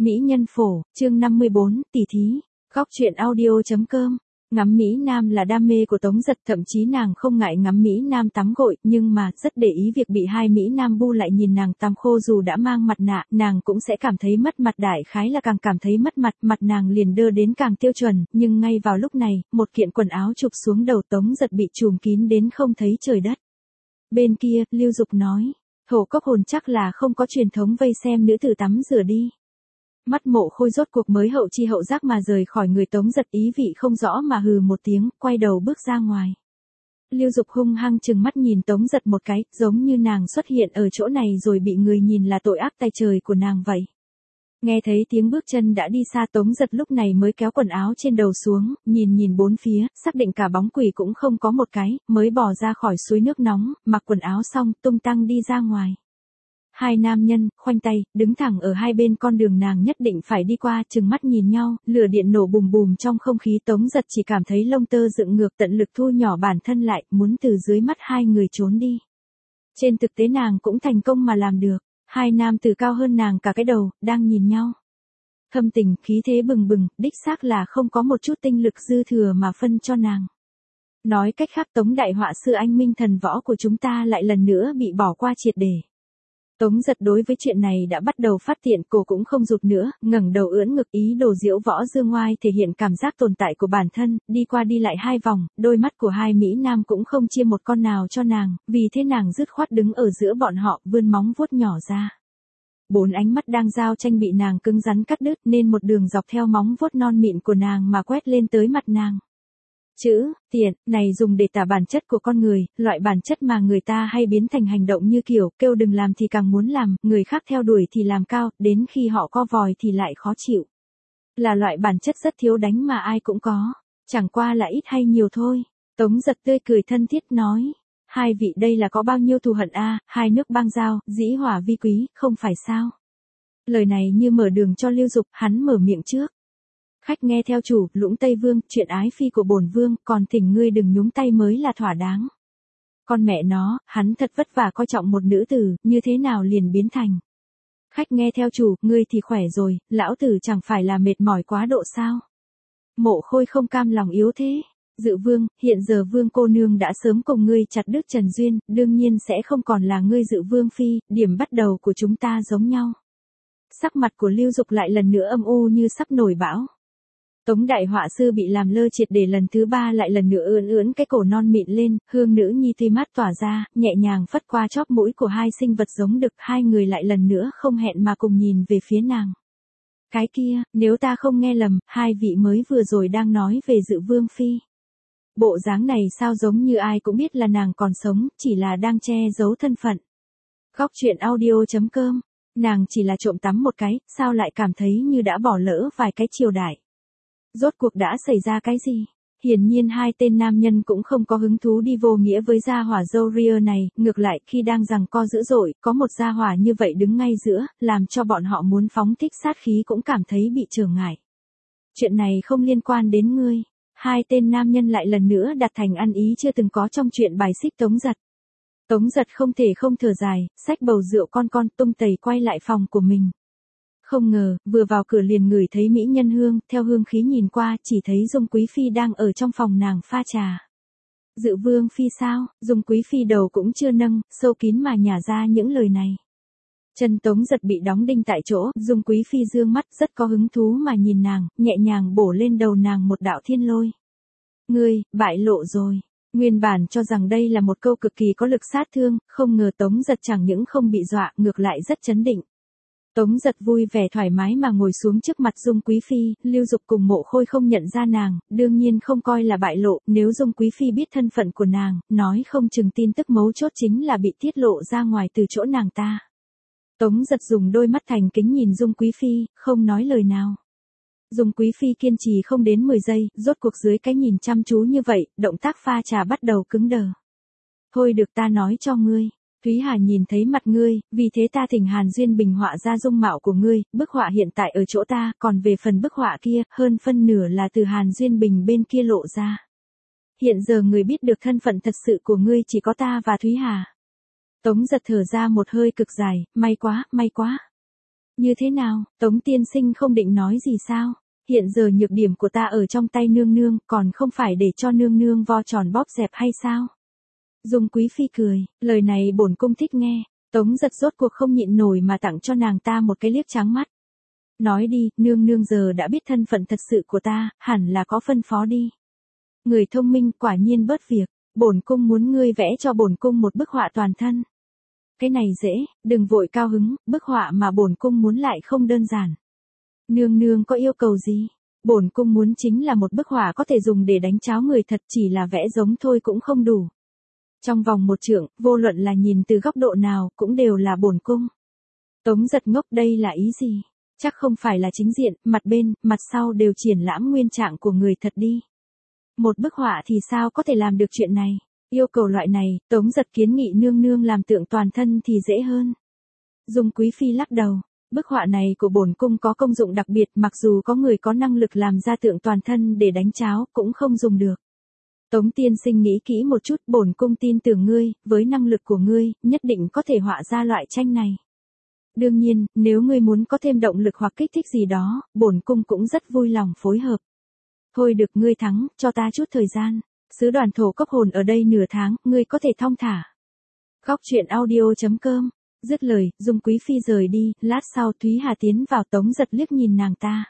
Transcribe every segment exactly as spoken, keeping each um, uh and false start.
Mỹ nhân phổ, chương năm mươi bốn, tỷ thí. Góc truyện audio.com. Ngắm Mỹ Nam là đam mê của Tống Giật, thậm chí nàng không ngại ngắm Mỹ Nam tắm gội, nhưng mà rất để ý việc bị hai Mỹ Nam bu lại nhìn nàng tắm khô. Dù đã mang mặt nạ, nàng cũng sẽ cảm thấy mất mặt, đại khái là càng cảm thấy mất mặt, mặt nàng liền đơ đến càng tiêu chuẩn. Nhưng ngay vào lúc này, một kiện quần áo chụp xuống đầu Tống Giật bị trùm kín đến không thấy trời đất. Bên kia, Lưu Dục nói, Thổ Cốc Hồn chắc là không có truyền thống vây xem nữ tử tắm rửa đi. Mắt Mộ Khôi rốt cuộc mới hậu chi hậu giác mà rời khỏi người Tống Giật, ý vị không rõ mà hừ một tiếng, quay đầu bước ra ngoài. Lưu Dục hung hăng chừng mắt nhìn Tống Giật một cái, giống như nàng xuất hiện ở chỗ này rồi bị người nhìn là tội ác tay trời của nàng vậy. Nghe thấy tiếng bước chân đã đi xa, Tống Giật lúc này mới kéo quần áo trên đầu xuống, nhìn nhìn bốn phía, xác định cả bóng quỷ cũng không có một cái, mới bỏ ra khỏi suối nước nóng, mặc quần áo xong, tung tăng đi ra ngoài. Hai nam nhân, khoanh tay, đứng thẳng ở hai bên con đường nàng nhất định phải đi qua, chừng mắt nhìn nhau, lửa điện nổ bùm bùm trong không khí. Tống Giật chỉ cảm thấy lông tơ dựng ngược, tận lực thu nhỏ bản thân lại, muốn từ dưới mắt hai người trốn đi. Trên thực tế nàng cũng thành công mà làm được. Hai nam tử cao hơn nàng cả cái đầu, đang nhìn nhau. Thâm tình, khí thế bừng bừng, đích xác là không có một chút tinh lực dư thừa mà phân cho nàng. Nói cách khác, Tống đại họa sư anh minh thần võ của chúng ta lại lần nữa bị bỏ qua triệt để. Tống Giật đối với chuyện này đã bắt đầu phát tiện, cổ cũng không rụt nữa, ngẩng đầu ưỡn ngực, ý đồ diễu võ dương ngoai, thể hiện cảm giác tồn tại của bản thân, đi qua đi lại hai vòng, đôi mắt của hai Mỹ Nam cũng không chia một con nào cho nàng, vì thế nàng dứt khoát đứng ở giữa bọn họ, vươn móng vuốt nhỏ ra. Bốn ánh mắt đang giao tranh bị nàng cứng rắn cắt đứt, nên một đường dọc theo móng vuốt non mịn của nàng mà quét lên tới mặt nàng. Chữ, tiện, này dùng để tả bản chất của con người, loại bản chất mà người ta hay biến thành hành động như kiểu, kêu đừng làm thì càng muốn làm, người khác theo đuổi thì làm cao, đến khi họ co vòi thì lại khó chịu. Là loại bản chất rất thiếu đánh mà ai cũng có, chẳng qua là ít hay nhiều thôi. Tống Giật tươi cười thân thiết nói, hai vị đây là có bao nhiêu thù hận a, hai nước bang giao, dĩ hỏa vi quý, không phải sao? Lời này như mở đường cho Lưu Dục, hắn mở miệng trước. Khách nghe theo chủ, Lũng Tây Vương, chuyện ái phi của bổn vương, còn thỉnh ngươi đừng nhúng tay mới là thỏa đáng. Con mẹ nó, hắn thật vất vả coi trọng một nữ tử, như thế nào liền biến thành. Khách nghe theo chủ, ngươi thì khỏe rồi, lão tử chẳng phải là mệt mỏi quá độ sao. Mộ Khôi không cam lòng yếu thế. Dự vương, hiện giờ vương cô nương đã sớm cùng ngươi chặt đứt trần duyên, đương nhiên sẽ không còn là ngươi dự vương phi, điểm bắt đầu của chúng ta giống nhau. Sắc mặt của Lưu Dục lại lần nữa âm u như sắp nổi bão. Tống đại họa sư bị làm lơ triệt để lần thứ ba, lại lần nữa ưỡn ưỡn cái cổ non mịn lên, hương nữ nhi tuy mát tỏa ra, nhẹ nhàng phất qua chóp mũi của hai sinh vật giống đực, hai người lại lần nữa không hẹn mà cùng nhìn về phía nàng. Cái kia, nếu ta không nghe lầm, hai vị mới vừa rồi đang nói về dự vương phi. Bộ dáng này sao giống như ai cũng biết là nàng còn sống, chỉ là đang che giấu thân phận. Góc truyện audio.com. Nàng chỉ là trộm tắm một cái, sao lại cảm thấy như đã bỏ lỡ vài cái triều đại. Rốt cuộc đã xảy ra cái gì? Hiển nhiên hai tên nam nhân cũng không có hứng thú đi vô nghĩa với gia hỏa dâu ria này, ngược lại khi đang giằng co dữ dội, có một gia hỏa như vậy đứng ngay giữa, làm cho bọn họ muốn phóng thích sát khí cũng cảm thấy bị trở ngại. Chuyện này không liên quan đến ngươi. Hai tên nam nhân lại lần nữa đặt thành ăn ý chưa từng có trong chuyện bài xích Tống Giật. Tống Giật không thể không thở dài, xách bầu rượu con con tung tẩy quay lại phòng của mình. Không ngờ, vừa vào cửa liền ngửi thấy mỹ nhân hương, theo hương khí nhìn qua, chỉ thấy Dung Quý Phi đang ở trong phòng nàng pha trà. Dự vương phi sao? Dung Quý Phi đầu cũng chưa nâng, sâu kín mà nhả ra những lời này. Chân Tống Giật bị đóng đinh tại chỗ, Dung Quý Phi dương mắt rất có hứng thú mà nhìn nàng, nhẹ nhàng bổ lên đầu nàng một đạo thiên lôi. Ngươi, bại lộ rồi. Nguyên bản cho rằng đây là một câu cực kỳ có lực sát thương, không ngờ Tống Giật chẳng những không bị dọa, ngược lại rất chấn định. Tống Giật vui vẻ thoải mái mà ngồi xuống trước mặt Dung Quý Phi, Lưu Dục cùng Mộ Khôi không nhận ra nàng, đương nhiên không coi là bại lộ, nếu Dung Quý Phi biết thân phận của nàng, nói không chừng tin tức mấu chốt chính là bị tiết lộ ra ngoài từ chỗ nàng ta. Tống Giật dùng đôi mắt thành kính nhìn Dung Quý Phi, không nói lời nào. Dung Quý Phi kiên trì không đến mười giây, rốt cuộc dưới cái nhìn chăm chú như vậy, động tác pha trà bắt đầu cứng đờ. Thôi được, ta nói cho ngươi. Thúy Hà nhìn thấy mặt ngươi, vì thế ta thỉnh Hàn Duyên Bình họa ra dung mạo của ngươi, bức họa hiện tại ở chỗ ta, còn về phần bức họa kia, hơn phân nửa là từ Hàn Duyên Bình bên kia lộ ra. Hiện giờ người biết được thân phận thật sự của ngươi chỉ có ta và Thúy Hà. Tống Giật thở ra một hơi cực dài, may quá, may quá. Như thế nào, Tống tiên sinh không định nói gì sao? Hiện giờ nhược điểm của ta ở trong tay nương nương, còn không phải để cho nương nương vo tròn bóp dẹp hay sao? Dung Quý Phi cười, lời này bổn cung thích nghe. Tống Giật rốt cuộc không nhịn nổi mà tặng cho nàng ta một cái liếc trắng mắt. Nói đi, nương nương giờ đã biết thân phận thật sự của ta, hẳn là có phân phó đi. Người thông minh quả nhiên bớt việc, bổn cung muốn ngươi vẽ cho bổn cung một bức họa toàn thân. Cái này dễ, đừng vội cao hứng, bức họa mà bổn cung muốn lại không đơn giản. Nương nương có yêu cầu gì? Bổn cung muốn chính là một bức họa có thể dùng để đánh cháo người thật, chỉ là vẽ giống thôi cũng không đủ. Trong vòng một trượng, vô luận là nhìn từ góc độ nào, cũng đều là bổn cung. Tống Giật ngốc, đây là ý gì? Chắc không phải là chính diện, mặt bên, mặt sau đều triển lãm nguyên trạng của người thật đi. Một bức họa thì sao có thể làm được chuyện này? Yêu cầu loại này, Tống Giật kiến nghị nương nương làm tượng toàn thân thì dễ hơn. Dung Quý Phi lắc đầu, bức họa này của bổn cung có công dụng đặc biệt, mặc dù có người có năng lực làm ra tượng toàn thân để đánh cháo, cũng không dùng được. Tống tiên sinh nghĩ kỹ một chút, bổn cung tin tưởng ngươi, với năng lực của ngươi, nhất định có thể họa ra loại tranh này. Đương nhiên, nếu ngươi muốn có thêm động lực hoặc kích thích gì đó, bổn cung cũng rất vui lòng phối hợp. Thôi được, ngươi thắng, cho ta chút thời gian. Sứ đoàn thổ cấp hồn ở đây nửa tháng, ngươi có thể thong thả. Góc truyện audio chấm com. Dứt lời, Dung Quý Phi rời đi, lát sau Thúy Hà tiến vào. Tống Giật liếc nhìn nàng ta.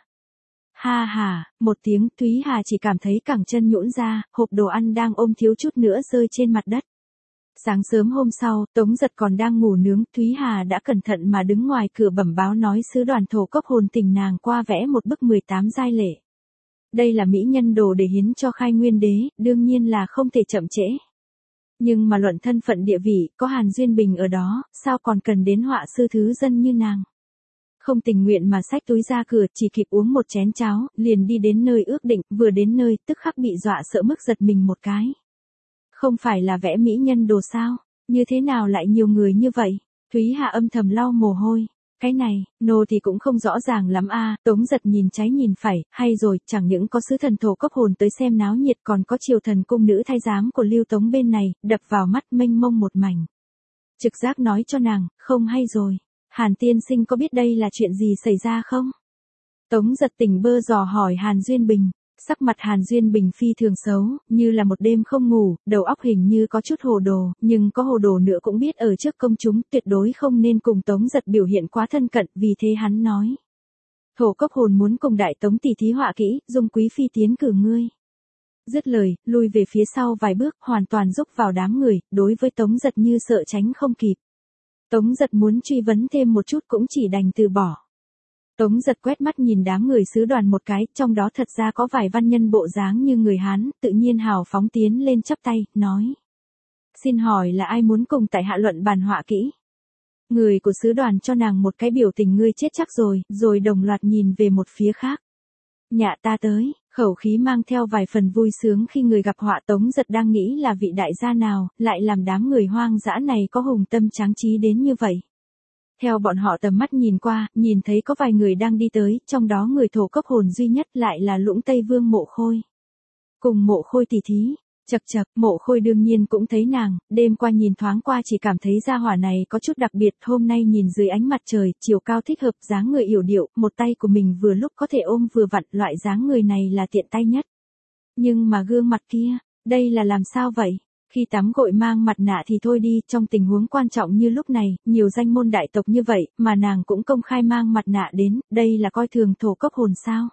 Ha ha, một tiếng, Thúy Hà chỉ cảm thấy cẳng chân nhũn ra, hộp đồ ăn đang ôm thiếu chút nữa rơi trên mặt đất. Sáng sớm hôm sau, Tống Giật còn đang ngủ nướng, Thúy Hà đã cẩn thận mà đứng ngoài cửa bẩm báo nói sứ đoàn thổ cấp hồn tình nàng qua vẽ một bức mười tám giai lệ. Đây là mỹ nhân đồ để hiến cho Khai Nguyên Đế, đương nhiên là không thể chậm trễ. Nhưng mà luận thân phận địa vị, có Hàn Duyên Bình ở đó, sao còn cần đến họa sư thứ dân như nàng. Không tình nguyện mà xách túi ra cửa, chỉ kịp uống một chén cháo, liền đi đến nơi ước định, vừa đến nơi, tức khắc bị dọa sợ mức giật mình một cái. Không phải là vẽ mỹ nhân đồ sao, như thế nào lại nhiều người như vậy? Thúy Hà âm thầm lau mồ hôi. Cái này, nô thì cũng không rõ ràng lắm a. À. Tống Giật nhìn trái nhìn phải, hay rồi, chẳng những có sứ thần thổ cấp hồn tới xem náo nhiệt, còn có triều thần cung nữ thái giám của Lưu Tống bên này, đập vào mắt mênh mông một mảnh. Trực giác nói cho nàng, không hay rồi. Hàn tiên sinh có biết đây là chuyện gì xảy ra không? Tống Giật tỉnh bơ dò hỏi Hàn Duyên Bình. Sắc mặt Hàn Duyên Bình phi thường xấu, như là một đêm không ngủ, đầu óc hình như có chút hồ đồ, nhưng có hồ đồ nữa cũng biết ở trước công chúng tuyệt đối không nên cùng Tống Giật biểu hiện quá thân cận, vì thế hắn nói. Thổ cấp hồn muốn cùng đại Tống tỷ thí họa kỹ, Dung Quý Phi tiến cử ngươi. Dứt lời, lui về phía sau vài bước, hoàn toàn rúc vào đám người, đối với Tống Giật như sợ tránh không kịp. Tống Giật muốn truy vấn thêm một chút cũng chỉ đành từ bỏ. Tống Giật quét mắt nhìn đám người sứ đoàn một cái, trong đó thật ra có vài văn nhân bộ dáng như người Hán, tự nhiên hào phóng tiến lên chắp tay, nói. Xin hỏi là ai muốn cùng tại hạ luận bàn họa kỹ? Người của sứ đoàn cho nàng một cái biểu tình ngươi chết chắc rồi, rồi đồng loạt nhìn về một phía khác. Nhạ ta tới, khẩu khí mang theo vài phần vui sướng khi người gặp họa. Tống Giật đang nghĩ là vị đại gia nào, lại làm đám người hoang dã này có hùng tâm tráng trí đến như vậy. Theo bọn họ tầm mắt nhìn qua, nhìn thấy có vài người đang đi tới, trong đó người thổ cấp hồn duy nhất lại là Lũng Tây Vương Mộ Khôi. Cùng Mộ Khôi tỷ thí, chậc chậc, Mộ Khôi đương nhiên cũng thấy nàng, đêm qua nhìn thoáng qua chỉ cảm thấy gia hỏa này có chút đặc biệt, hôm nay nhìn dưới ánh mặt trời, chiều cao thích hợp, dáng người yểu điệu, một tay của mình vừa lúc có thể ôm vừa vặn, loại dáng người này là tiện tay nhất. Nhưng mà gương mặt kia, đây là làm sao vậy? Khi tắm gội mang mặt nạ thì thôi đi, trong tình huống quan trọng như lúc này, nhiều danh môn đại tộc như vậy, mà nàng cũng công khai mang mặt nạ đến, đây là coi thường thổ cấp hồn sao.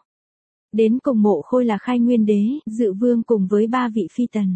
Đến cùng Mộ Khôi là Khai Nguyên Đế, Dự Vương cùng với ba vị phi tần.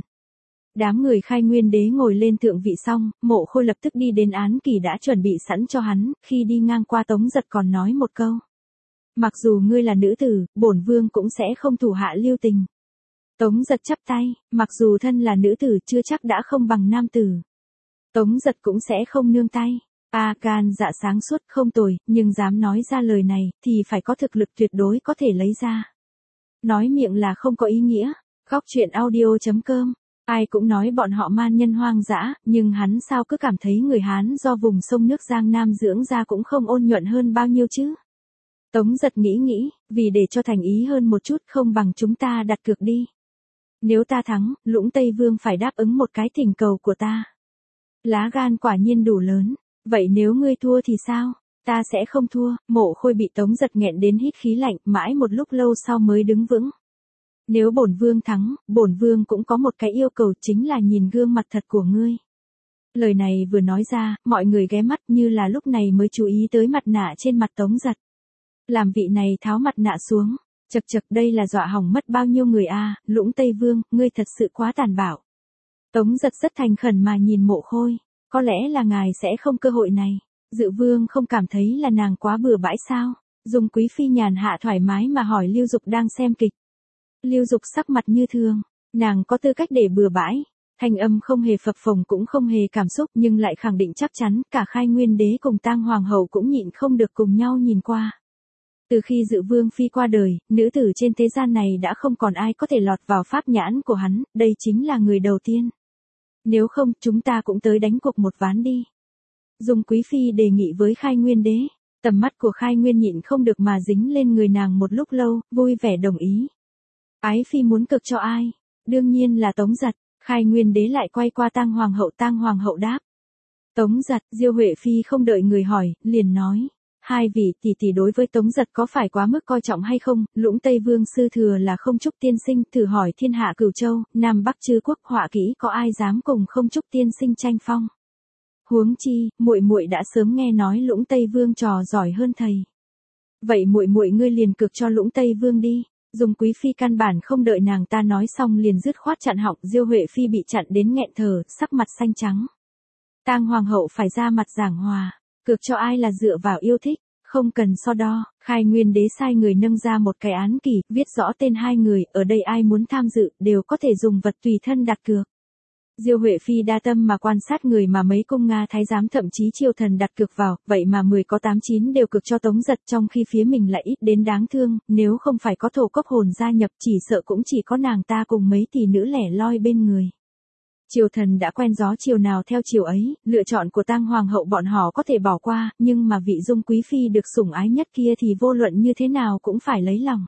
Đám người Khai Nguyên Đế ngồi lên thượng vị xong, Mộ Khôi lập tức đi đến án kỳ đã chuẩn bị sẵn cho hắn, khi đi ngang qua Tống Giật còn nói một câu. Mặc dù ngươi là nữ tử, bổn vương cũng sẽ không thủ hạ lưu tình. Tống Giật chắp tay, mặc dù thân là nữ tử chưa chắc đã không bằng nam tử. Tống Giật cũng sẽ không nương tay. A can dạ sáng suốt không tồi, nhưng dám nói ra lời này, thì phải có thực lực tuyệt đối có thể lấy ra. Nói miệng là không có ý nghĩa. Góc truyện audio chấm com. Ai cũng nói bọn họ man nhân hoang dã, nhưng hắn sao cứ cảm thấy người Hán do vùng sông nước Giang Nam dưỡng ra cũng không ôn nhuận hơn bao nhiêu chứ. Tống Giật nghĩ nghĩ, vì để cho thành ý hơn một chút không bằng chúng ta đặt cược đi. Nếu ta thắng, Lũng Tây Vương phải đáp ứng một cái thỉnh cầu của ta. Lá gan quả nhiên đủ lớn. Vậy nếu ngươi thua thì sao? Ta sẽ không thua. Mộ Khôi bị Tống Giật nghẹn đến hít khí lạnh, mãi một lúc lâu sau mới đứng vững. Nếu bổn vương thắng, bổn vương cũng có một cái yêu cầu, chính là nhìn gương mặt thật của ngươi. Lời này vừa nói ra, mọi người ghé mắt như là lúc này mới chú ý tới mặt nạ trên mặt Tống Giật. Làm vị này tháo mặt nạ xuống, chật chật đây là dọa hỏng mất bao nhiêu người a, Lũng Tây Vương, ngươi thật sự quá tàn bạo. Tống Giật rất thành khẩn mà nhìn Mộ Khôi, có lẽ là ngài sẽ không cơ hội này. Dự vương không cảm thấy là nàng quá bừa bãi sao? Dung Quý Phi nhàn hạ thoải mái mà hỏi Lưu Dục đang xem kịch. Lưu Dục sắc mặt như thường, nàng có tư cách để bừa bãi. Thanh âm không hề phập phồng cũng không hề cảm xúc nhưng lại khẳng định chắc chắn cả Khai Nguyên Đế cùng Tang Hoàng hậu cũng nhịn không được cùng nhau nhìn qua. Từ khi Dự Vương Phi qua đời, nữ tử trên thế gian này đã không còn ai có thể lọt vào pháp nhãn của hắn, đây chính là người đầu tiên. Nếu không, chúng ta cũng tới đánh cuộc một ván đi. Dung Quý Phi đề nghị với Khai Nguyên Đế, tầm mắt của Khai Nguyên nhịn không được mà dính lên người nàng một lúc lâu, vui vẻ đồng ý. Ái Phi muốn cực cho ai? Đương nhiên là Tống Giật. Khai Nguyên Đế lại quay qua Tang Hoàng hậu, Tang Hoàng hậu đáp. Tống Giật, Diêu Huệ Phi không đợi người hỏi, liền nói. Hai vị tỷ tỷ đối với Tống Giật có phải quá mức coi trọng hay không? Lũng Tây Vương sư thừa là Không Trúc tiên sinh, thử hỏi thiên hạ Cửu Châu, Nam Bắc chư quốc họa kỹ có ai dám cùng Không Trúc tiên sinh tranh phong? Huống chi, muội muội đã sớm nghe nói Lũng Tây Vương trò giỏi hơn thầy. Vậy muội muội ngươi liền cực cho Lũng Tây Vương đi. Dung Quý Phi căn bản không đợi nàng ta nói xong liền dứt khoát chặn họng, Diêu Huệ Phi bị chặn đến nghẹn thở, sắc mặt xanh trắng. Tang Hoàng hậu phải ra mặt giảng hòa, cực cho ai là dựa vào yêu thích, không cần so đo. Khai Nguyên Đế sai người nâng ra một cái án kỷ, viết rõ tên hai người, ở đây ai muốn tham dự đều có thể dùng vật tùy thân đặt cược. Diêu Huệ Phi đa tâm mà quan sát người mà mấy cung Nga thái giám thậm chí triều thần đặt cược vào, vậy mà mười có tám chín đều cược cho Tống Giật, trong khi phía mình lại ít đến đáng thương, nếu không phải có thổ cốc hồn gia nhập chỉ sợ cũng chỉ có nàng ta cùng mấy tỷ nữ lẻ loi bên người. Triều thần đã quen gió chiều nào theo chiều ấy, lựa chọn của Tang Hoàng hậu bọn họ có thể bỏ qua, nhưng mà vị Dung Quý Phi được sủng ái nhất kia thì vô luận như thế nào cũng phải lấy lòng.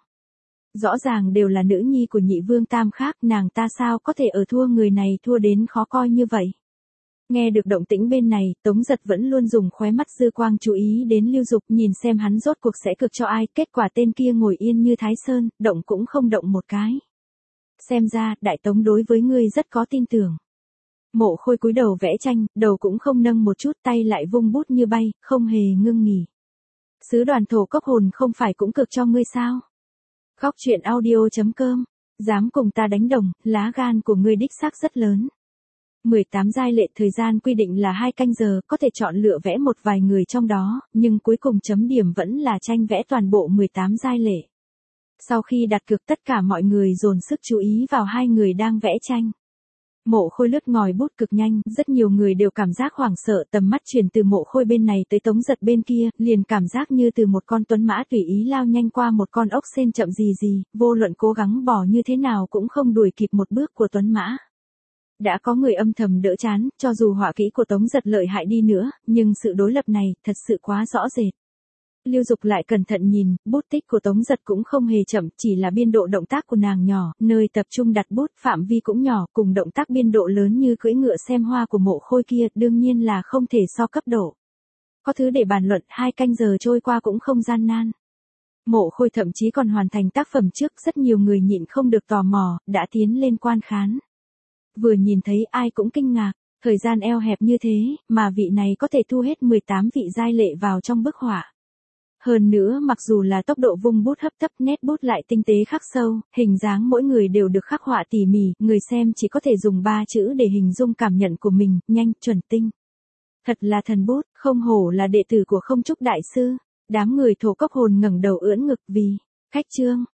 Rõ ràng đều là nữ nhi của nhị vương tam khác, nàng ta sao có thể ở thua người này thua đến khó coi như vậy. Nghe được động tĩnh bên này, Tống Giật vẫn luôn dùng khóe mắt dư quang chú ý đến Lưu Dục, nhìn xem hắn rốt cuộc sẽ cực cho ai, kết quả tên kia ngồi yên như Thái Sơn, động cũng không động một cái. Xem ra, Đại Tống đối với ngươi rất có tin tưởng. Mộ Khôi cúi đầu vẽ tranh, đầu cũng không nâng một chút, tay lại vung bút như bay, không hề ngưng nghỉ. Sứ đoàn thổ cốc hồn không phải cũng cực cho ngươi sao? Góc truyện audio chấm com, dám cùng ta đánh đồng, lá gan của ngươi đích xác rất lớn. mười tám giai lệ thời gian quy định là hai canh giờ, có thể chọn lựa vẽ một vài người trong đó, nhưng cuối cùng chấm điểm vẫn là tranh vẽ toàn bộ mười tám giai lệ. Sau khi đặt cược tất cả mọi người dồn sức chú ý vào hai người đang vẽ tranh. Mộ Khôi lướt ngòi bút cực nhanh, rất nhiều người đều cảm giác hoảng sợ, tầm mắt chuyển từ Mộ Khôi bên này tới Tống Giật bên kia, liền cảm giác như từ một con tuấn mã tùy ý lao nhanh qua một con ốc sên chậm gì gì, vô luận cố gắng bỏ như thế nào cũng không đuổi kịp một bước của tuấn mã. Đã có người âm thầm đỡ chán, cho dù họa kỹ của Tống Giật lợi hại đi nữa, nhưng sự đối lập này thật sự quá rõ rệt. Lưu Dục lại cẩn thận nhìn, bút tích của Tống Giật cũng không hề chậm, chỉ là biên độ động tác của nàng nhỏ, nơi tập trung đặt bút phạm vi cũng nhỏ, cùng động tác biên độ lớn như cưỡi ngựa xem hoa của Mộ Khôi kia, đương nhiên là không thể so cấp độ. Có thứ để bàn luận, hai canh giờ trôi qua cũng không gian nan. Mộ Khôi thậm chí còn hoàn thành tác phẩm trước, rất nhiều người nhịn không được tò mò, đã tiến lên quan khán. Vừa nhìn thấy ai cũng kinh ngạc, thời gian eo hẹp như thế, mà vị này có thể thu hết mười tám vị giai lệ vào trong bức họa. Hơn nữa mặc dù là tốc độ vung bút hấp tấp, nét bút lại tinh tế khắc sâu, hình dáng mỗi người đều được khắc họa tỉ mỉ, người xem chỉ có thể dùng ba chữ để hình dung cảm nhận của mình, nhanh, chuẩn, tinh. Thật là thần bút, không hổ là đệ tử của Không Trúc đại sư. Đám người thổ cốc hồn ngẩng đầu ưỡn ngực vì, khách trương,